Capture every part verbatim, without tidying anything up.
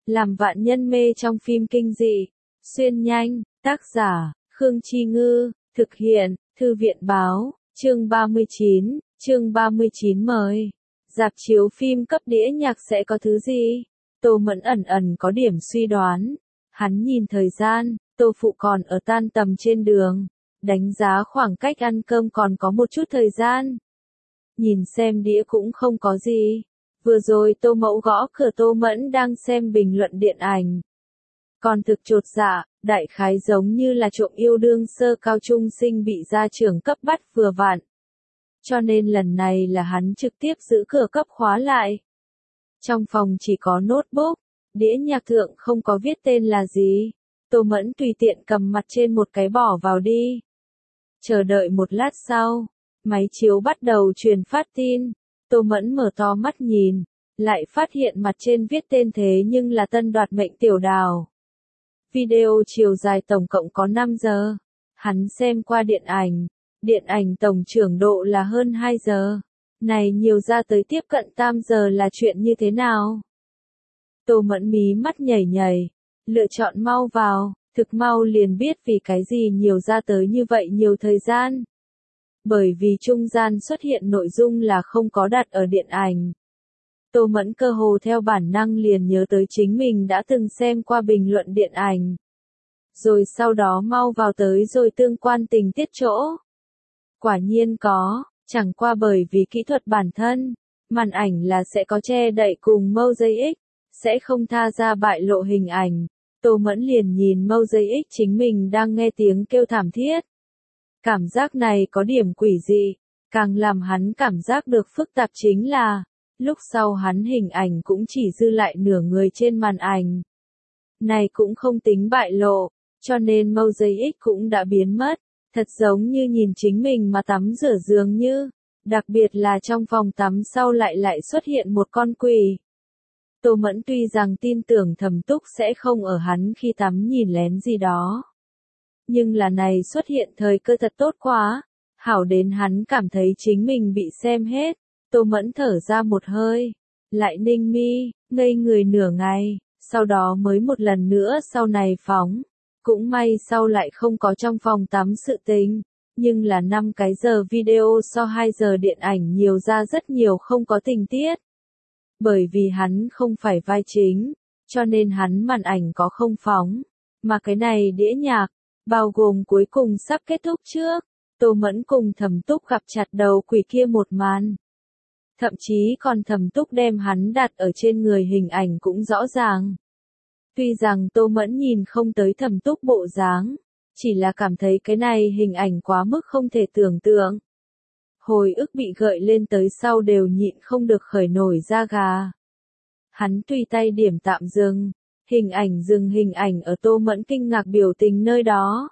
làm vạn nhân mê trong phim kinh dị. Xuyên nhanh, tác giả, Khương Chi Ngư, thực hiện, Thư viện Báo, chương ba mươi chín, chương ba mươi chín mời. Rạp chiếu phim cấp đĩa nhạc sẽ có thứ gì? Tô Mẫn ẩn ẩn có điểm suy đoán. Hắn nhìn thời gian, Tô Phụ còn ở tan tầm trên đường. Đánh giá khoảng cách ăn cơm còn có một chút thời gian. Nhìn xem đĩa cũng không có gì. Vừa rồi Tô Mẫu gõ cửa Tô Mẫn đang xem bình luận điện ảnh. Còn thực chột dạ, đại khái giống như là trộm yêu đương sơ cao trung sinh bị gia trưởng cấp bắt vừa vặn. Cho nên lần này là hắn trực tiếp giữ cửa cấp khóa lại. Trong phòng chỉ có notebook, đĩa nhạc thượng không có viết tên là gì. Tô Mẫn tùy tiện cầm mặt trên một cái bỏ vào đi. Chờ đợi một lát sau, máy chiếu bắt đầu truyền phát tin. Tô Mẫn mở to mắt nhìn, lại phát hiện mặt trên viết tên thế nhưng là Tân Đoạt Mệnh Tiểu Đào. Video chiều dài tổng cộng có năm giờ. Hắn xem qua điện ảnh. Điện ảnh tổng trưởng độ là hơn hai giờ. Này nhiều ra tới tiếp cận tam giờ là chuyện như thế nào? Tô Mẫn mí mắt nhảy nhảy. Lựa chọn mau vào, thực mau liền biết vì cái gì nhiều ra tới như vậy nhiều thời gian. Bởi vì trung gian xuất hiện nội dung là không có đặt ở điện ảnh. Tô Mẫn cơ hồ theo bản năng liền nhớ tới chính mình đã từng xem qua bình luận điện ảnh. Rồi sau đó mau vào tới rồi tương quan tình tiết chỗ. Quả nhiên có, chẳng qua bởi vì kỹ thuật bản thân, màn ảnh là sẽ có che đậy cùng Mosaic, sẽ không tha ra bại lộ hình ảnh. Tô Mẫn liền nhìn Mosaic chính mình đang nghe tiếng kêu thảm thiết. Cảm giác này có điểm quỷ dị, càng làm hắn cảm giác được phức tạp chính là, lúc sau hắn hình ảnh cũng chỉ dư lại nửa người trên màn ảnh. Này cũng không tính bại lộ, cho nên Mosaic cũng đã biến mất, thật giống như nhìn chính mình mà tắm rửa dường như, đặc biệt là trong phòng tắm sau lại lại xuất hiện một con quỷ. Tô Mẫn tuy rằng tin tưởng Thẩm Túc sẽ không ở hắn khi tắm nhìn lén gì đó. Nhưng là này xuất hiện thời cơ thật tốt quá, hảo đến hắn cảm thấy chính mình bị xem hết. Tô Mẫn thở ra một hơi, lại ninh mi, ngây người nửa ngày, sau đó mới một lần nữa sau này phóng. Cũng may sau lại không có trong phòng tắm sự tình, nhưng là năm cái giờ video so hai giờ điện ảnh nhiều ra rất nhiều không có tình tiết. Bởi vì hắn không phải vai chính, cho nên hắn màn ảnh có không phóng, mà cái này đĩa nhạc, bao gồm cuối cùng sắp kết thúc trước, Tô Mẫn cùng Thẩm Túc gặp chặt đầu quỷ kia một màn. Thậm chí còn Thẩm Túc đem hắn đặt ở trên người hình ảnh cũng rõ ràng. Tuy rằng Tô Mẫn nhìn không tới Thẩm Túc bộ dáng, chỉ là cảm thấy cái này hình ảnh quá mức không thể tưởng tượng. Hồi ức bị gợi lên tới sau đều nhịn không được khởi nổi da gà. Hắn tùy tay điểm tạm dừng, hình ảnh dừng hình ảnh ở Tô Mẫn kinh ngạc biểu tình nơi đó.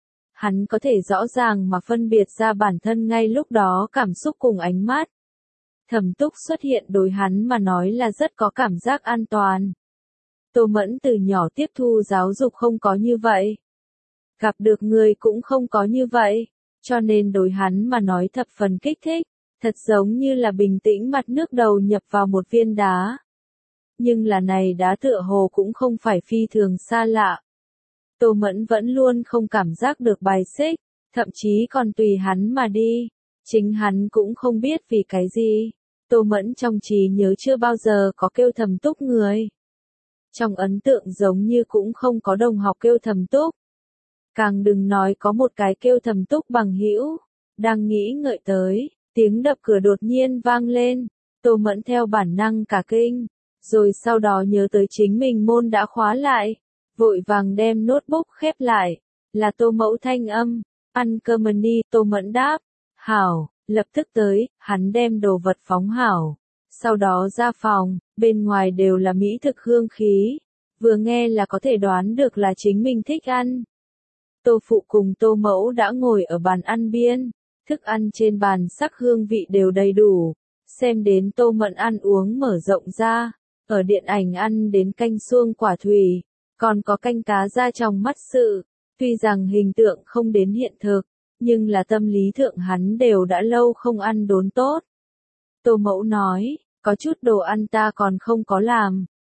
Hắn có thể rõ ràng mà phân biệt ra bản thân ngay lúc đó cảm xúc cùng ánh mắt. Thẩm Túc xuất hiện đối hắn mà nói là rất có cảm giác an toàn. Tô Mẫn từ nhỏ tiếp thu giáo dục không có như vậy. Gặp được người cũng không có như vậy, cho nên đối hắn mà nói thập phần kích thích, thật giống như là bình tĩnh mặt nước đầu nhập vào một viên đá. Nhưng là này đá tựa hồ cũng không phải phi thường xa lạ. Tô Mẫn vẫn luôn không cảm giác được bài xích, thậm chí còn tùy hắn mà đi. Chính hắn cũng không biết vì cái gì. Tô Mẫn trong trí nhớ chưa bao giờ có kêu Thẩm Túc người. Trong ấn tượng giống như cũng không có đồng học kêu Thẩm Túc. Càng đừng nói có một cái kêu Thẩm Túc bằng hữu. Đang nghĩ ngợi tới, tiếng đập cửa đột nhiên vang lên. Tô Mẫn theo bản năng cả kinh. Rồi sau đó nhớ tới chính mình môn đã khóa lại. Vội vàng đem notebook khép lại. Là Tô Mẫu thanh âm. Ăn cơm đi, Tô Mẫn đáp. Hảo, lập tức tới, hắn đem đồ vật phóng hảo. Sau đó ra phòng, bên ngoài đều là mỹ thực hương khí. Vừa nghe là có thể đoán được là chính mình thích ăn. Tô Phụ cùng Tô Mẫu đã ngồi ở bàn ăn biên. Thức ăn trên bàn sắc hương vị đều đầy đủ. Xem đến Tô Mẫn ăn uống mở rộng ra. Ở điện ảnh ăn đến canh suông quả thủy. Còn có canh cá da trong mắt sự. Tuy rằng hình tượng không đến hiện thực, nhưng là tâm lý thượng hắn đều đã lâu không ăn đốn tốt. Tô Mẫu nói, có chút đồ ăn ta còn không có làm,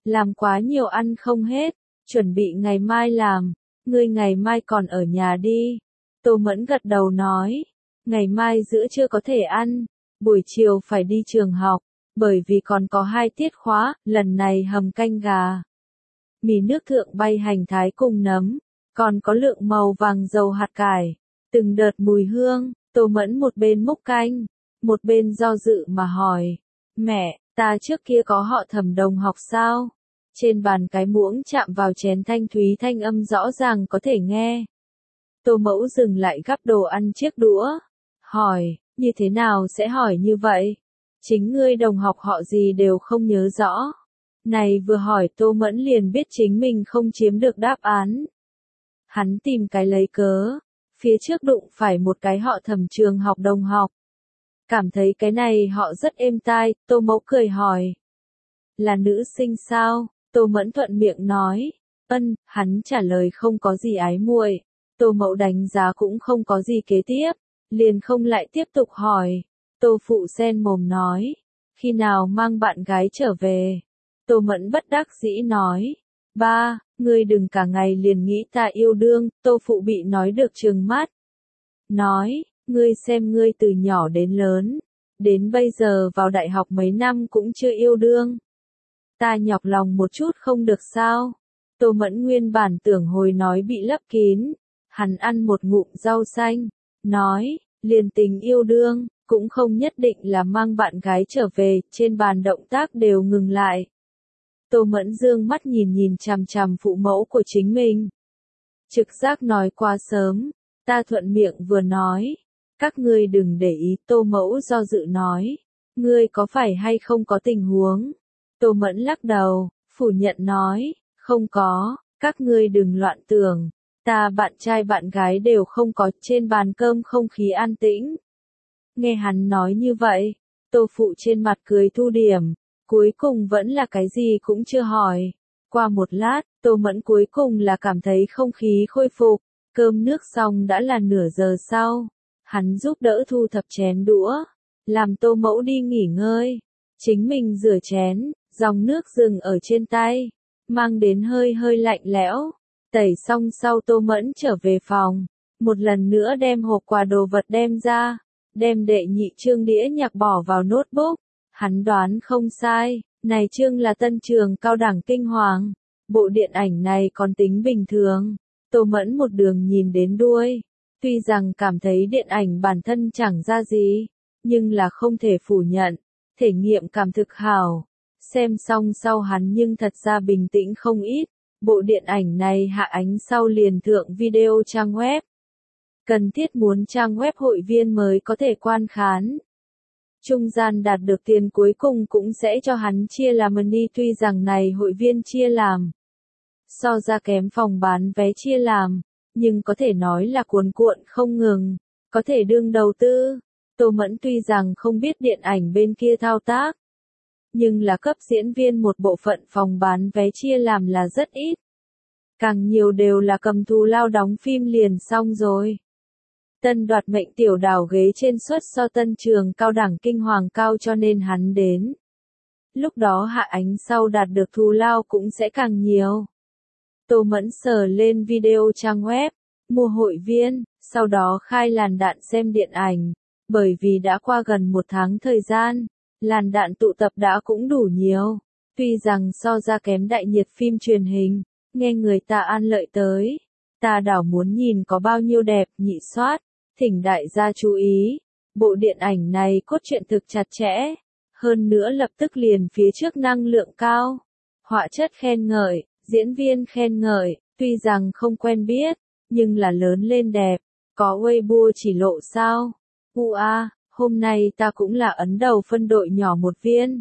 Làm quá nhiều ăn không hết, chuẩn bị ngày mai làm, ngươi ngày mai còn ở nhà đi. Tô Mẫn gật đầu nói, ngày mai giữa trưa có thể ăn, buổi chiều phải đi trường học, bởi vì còn có hai tiết khóa, lần này hầm canh gà. Mì nước thượng bay hành thái cùng nấm, còn có lượng màu vàng dầu hạt cải, từng đợt mùi hương. Tô Mẫn một bên múc canh, một bên do dự mà hỏi, mẹ, ta trước kia có họ Thẩm đồng học sao? Trên bàn cái muỗng chạm vào chén thanh thúy, thanh âm rõ ràng có thể nghe. Tô Mẫu dừng lại gắp đồ ăn chiếc đũa, hỏi, như thế nào sẽ hỏi như vậy? Chính ngươi đồng học họ gì đều không nhớ rõ. Này vừa hỏi Tô Mẫn liền biết chính mình không chiếm được đáp án. Hắn tìm cái lấy cớ, phía trước đụng phải một cái họ Thẩm trường học đồng học. Cảm thấy cái này họ rất êm tai, Tô Mẫu cười hỏi. Là nữ sinh sao? Tô Mẫn thuận miệng nói. Ân, hắn trả lời không có gì ái muội. Tô Mẫu đánh giá cũng không có gì kế tiếp, liền không lại tiếp tục hỏi. Tô Phụ sen mồm nói. Khi nào mang bạn gái trở về? Tô Mẫn bất đắc dĩ nói. Ba, ngươi đừng cả ngày liền nghĩ ta yêu đương. Tô Phụ bị nói được trừng mắt. Nói, ngươi xem ngươi từ nhỏ đến lớn, đến bây giờ vào đại học mấy năm cũng chưa yêu đương. Ta nhọc lòng một chút không được sao? Tô Mẫn nguyên bản tưởng hồi nói bị lấp kín, hắn ăn một ngụm rau xanh, nói, liền tình yêu đương, cũng không nhất định là mang bạn gái trở về, trên bàn động tác đều ngừng lại. Tô Mẫn dương mắt nhìn nhìn chằm chằm phụ mẫu của chính mình. Trực giác nói quá sớm, ta thuận miệng vừa nói. Các ngươi đừng để ý, Tô Mẫu do dự nói. Ngươi có phải hay không có tình huống? Tô Mẫn lắc đầu, phủ nhận nói, không có, các ngươi đừng loạn tưởng. Ta bạn trai bạn gái đều không có, trên bàn cơm không khí an tĩnh. Nghe hắn nói như vậy, Tô Phụ trên mặt cười thu điểm, cuối cùng vẫn là cái gì cũng chưa hỏi. Qua một lát, Tô Mẫn cuối cùng là cảm thấy không khí khôi phục, cơm nước xong đã là nửa giờ sau. Hắn giúp đỡ thu thập chén đũa, làm Tô Mẫu đi nghỉ ngơi. Chính mình rửa chén, dòng nước dừng ở trên tay, mang đến hơi hơi lạnh lẽo. Tẩy xong sau Tô Mẫn trở về phòng, một lần nữa đem hộp quà đồ vật đem ra, đem đệ nhị chương đĩa nhạc bỏ vào notebook. Hắn đoán không sai, này chương là tân trường cao đẳng kinh hoàng. Bộ điện ảnh này còn tính bình thường. Tô Mẫn một đường nhìn đến đuôi. Tuy rằng cảm thấy điện ảnh bản thân chẳng ra gì, nhưng là không thể phủ nhận, thể nghiệm cảm thực hảo. Xem xong sau hắn nhưng thật ra bình tĩnh không ít, bộ điện ảnh này hạ ánh sau liền thượng video trang web. Cần thiết muốn trang web hội viên mới có thể quan khán. Trung gian đạt được tiền cuối cùng cũng sẽ cho hắn chia làm money, tuy rằng này hội viên chia làm so ra kém phòng bán vé chia làm. Nhưng có thể nói là cuồn cuộn không ngừng, có thể đương đầu tư. Tô Mẫn tuy rằng không biết điện ảnh bên kia thao tác, nhưng là cấp diễn viên một bộ phận phòng bán vé chia làm là rất ít. Càng nhiều đều là cầm thù lao đóng phim liền xong rồi. Tân đoạt mệnh tiểu đào ghế trên suất so tân trường cao đẳng kinh hoàng cao, cho nên hắn đến. Lúc đó hạ ánh sau đạt được thù lao cũng sẽ càng nhiều. Tô Mẫn sờ lên video trang web, mua hội viên, sau đó khai làn đạn xem điện ảnh. Bởi vì đã qua gần một tháng thời gian, làn đạn tụ tập đã cũng đủ nhiều. Tuy rằng so ra kém đại nhiệt phim truyền hình, nghe người ta an lợi tới. Ta đảo muốn nhìn có bao nhiêu đẹp, nhị soát, thỉnh đại gia chú ý. Bộ điện ảnh này cốt truyện thực chặt chẽ, hơn nữa lập tức liền phía trước năng lượng cao. Họa chất khen ngợi, diễn viên khen ngợi, tuy rằng không quen biết, nhưng là lớn lên đẹp. Có Weibo chỉ lộ sao? Ua, hôm nay ta cũng là ấn đầu phân đội nhỏ một viên.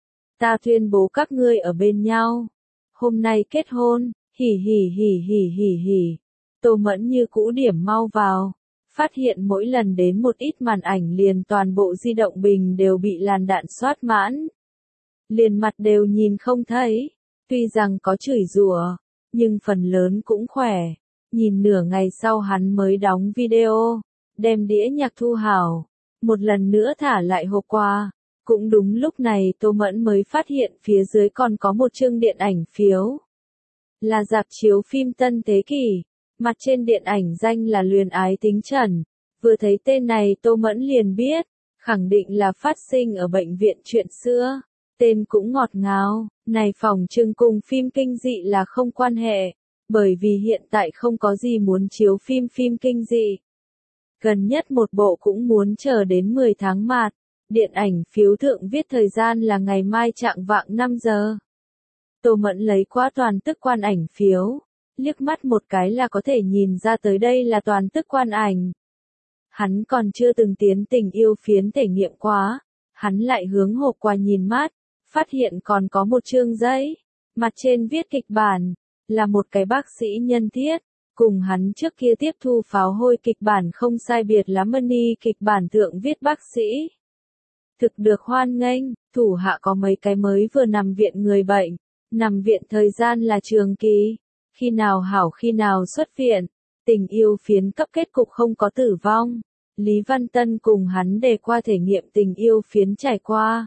Ta tuyên bố các ngươi ở bên nhau. Hôm nay kết hôn, hỉ hỉ hỉ hỉ hỉ hỉ. Tô Mẫn như cũ điểm mau vào. Phát hiện mỗi lần đến một ít màn ảnh liền toàn bộ di động bình đều bị làn đạn soát mãn. Liền mặt đều nhìn không thấy. Tuy rằng có chửi rủa, nhưng phần lớn cũng khỏe. Nhìn nửa ngày sau hắn mới đóng video, đem đĩa nhạc thu hảo, một lần nữa thả lại hộp quà. Cũng đúng lúc này Tô Mẫn mới phát hiện phía dưới còn có một chương điện ảnh phiếu. Là rạp chiếu phim Tân Thế Kỷ, mặt trên điện ảnh danh là Luyến Ái Tính Trần. Vừa thấy tên này Tô Mẫn liền biết, khẳng định là phát sinh ở bệnh viện chuyện xưa. Tên cũng ngọt ngào, này phòng trưng cùng phim kinh dị là không quan hệ, bởi vì hiện tại không có gì muốn chiếu phim phim kinh dị. Gần nhất một bộ cũng muốn chờ đến mười tháng mạt, điện ảnh phiếu thượng viết thời gian là ngày mai chạng vạng năm giờ. Tô Mẫn lấy qua toàn tức quan ảnh phiếu, liếc mắt một cái là có thể nhìn ra tới đây là toàn tức quan ảnh. Hắn còn chưa từng tiến tình yêu phiến thể nghiệm quá, hắn lại hướng hộp quà nhìn mát, phát hiện còn có một chương giấy, mặt trên viết kịch bản, là một cái bác sĩ nhân thiết, cùng hắn trước kia tiếp thu pháo hôi kịch bản không sai biệt lắm. Money kịch bản thượng viết bác sĩ thực được hoan nghênh, thủ hạ có mấy cái mới vừa nằm viện người bệnh, nằm viện thời gian là trường kỳ, khi nào hảo khi nào xuất viện, tình yêu phiến cấp kết cục không có tử vong. Lý Văn Tân cùng hắn đề qua thể nghiệm tình yêu phiến trải qua.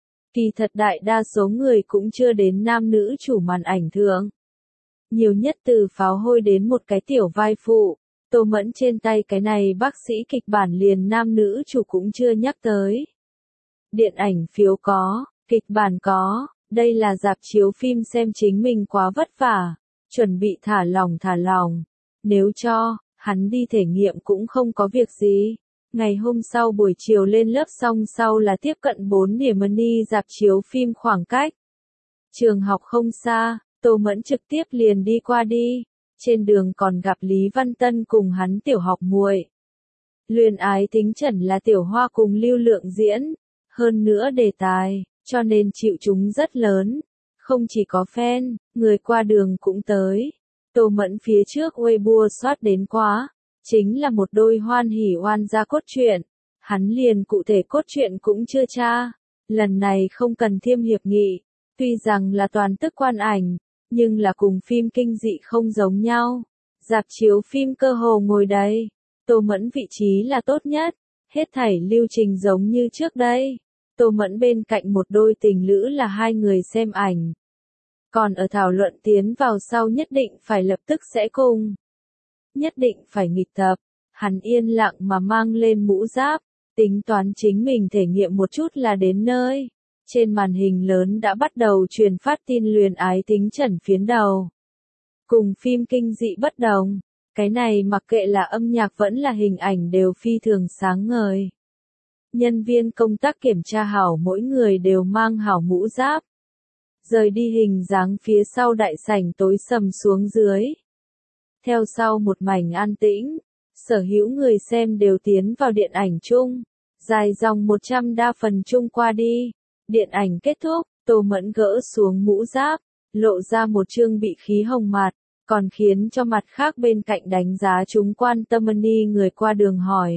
Kỳ thật đại đa số người cũng chưa đến nam nữ chủ màn ảnh thượng. Nhiều nhất từ pháo hôi đến một cái tiểu vai phụ, Tô Mẫn trên tay cái này bác sĩ kịch bản liền nam nữ chủ cũng chưa nhắc tới. Điện ảnh phiếu có, kịch bản có, đây là rạp chiếu phim xem chính mình quá vất vả, chuẩn bị thả lỏng thả lỏng. Nếu cho, hắn đi thể nghiệm cũng không có việc gì. Ngày hôm sau buổi chiều lên lớp xong sau là tiếp cận bốn điểm Money rạp chiếu phim khoảng cách. Trường học không xa, Tô Mẫn trực tiếp liền đi qua đi. Trên đường còn gặp Lý Văn Tân cùng hắn tiểu học muội. Luyến Ái Tính Trần là tiểu hoa cùng lưu lượng diễn, hơn nữa đề tài, cho nên chịu chúng rất lớn. Không chỉ có fan, người qua đường cũng tới. Tô Mẫn phía trước Weibo soát đến quá, chính là một đôi hoan hỉ oan gia cốt truyện. Hắn liền cụ thể cốt truyện cũng chưa tra. Lần này không cần thiêm hiệp nghị, tuy rằng là toàn tức quan ảnh, nhưng là cùng phim kinh dị không giống nhau. Rạp chiếu phim cơ hồ ngồi đầy, Tô Mẫn vị trí là tốt nhất, hết thảy lưu trình giống như trước đây. Tô Mẫn bên cạnh một đôi tình lữ là hai người xem ảnh. Còn ở thảo luận tiến vào sau nhất định phải lập tức sẽ cùng. Nhất định phải nghịch tập. Hắn yên lặng mà mang lên mũ giáp, tính toán chính mình thể nghiệm một chút là đến nơi. Trên màn hình lớn đã bắt đầu truyền phát tin Luyến Ái Tính Trần phiến đầu. Cùng phim kinh dị bất đồng, cái này mặc kệ là âm nhạc vẫn là hình ảnh đều phi thường sáng ngời. Nhân viên công tác kiểm tra hảo mỗi người đều mang hảo mũ giáp. Rời đi hình dáng phía sau đại sảnh tối sầm xuống dưới. Theo sau một mảnh an tĩnh, sở hữu người xem đều tiến vào điện ảnh chung. Dài dòng một trăm đa phần chung qua đi. Điện ảnh kết thúc, Tô Mẫn gỡ xuống mũ giáp, lộ ra một trương bị khí hồng mặt, còn khiến cho mặt khác bên cạnh đánh giá chúng quan tâm Money người qua đường hỏi.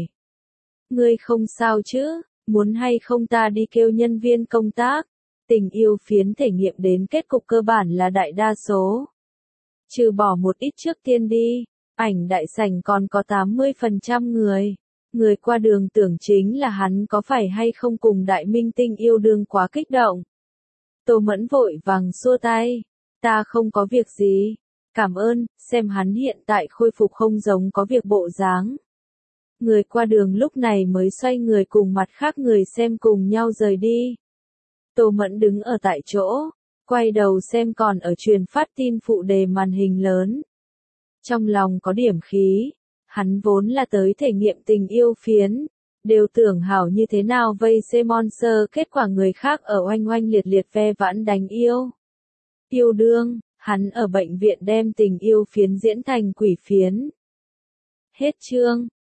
Ngươi không sao chứ, muốn hay không ta đi kêu nhân viên công tác? Tình yêu phiến thể nghiệm đến kết cục cơ bản là đại đa số. Trừ bỏ một ít trước tiên đi, ảnh đại sảnh còn có tám mươi phần trăm người. Người qua đường tưởng chính là hắn có phải hay không cùng đại minh tinh yêu đương quá kích động. Tô Mẫn vội vàng xua tay. Ta không có việc gì. Cảm ơn, xem hắn hiện tại khôi phục không giống có việc bộ dáng. Người qua đường lúc này mới xoay người cùng mặt khác người xem cùng nhau rời đi. Tô Mẫn đứng ở tại chỗ, quay đầu xem còn ở truyền phát tin phụ đề màn hình lớn. Trong lòng có điểm khí. Hắn vốn là tới thể nghiệm tình yêu phiến, đều tưởng hảo như thế nào vây xem monster, kết quả người khác ở oanh oanh liệt liệt ve vãn đánh yêu. Yêu đương, hắn ở bệnh viện đem tình yêu phiến diễn thành quỷ phiến. Hết chương.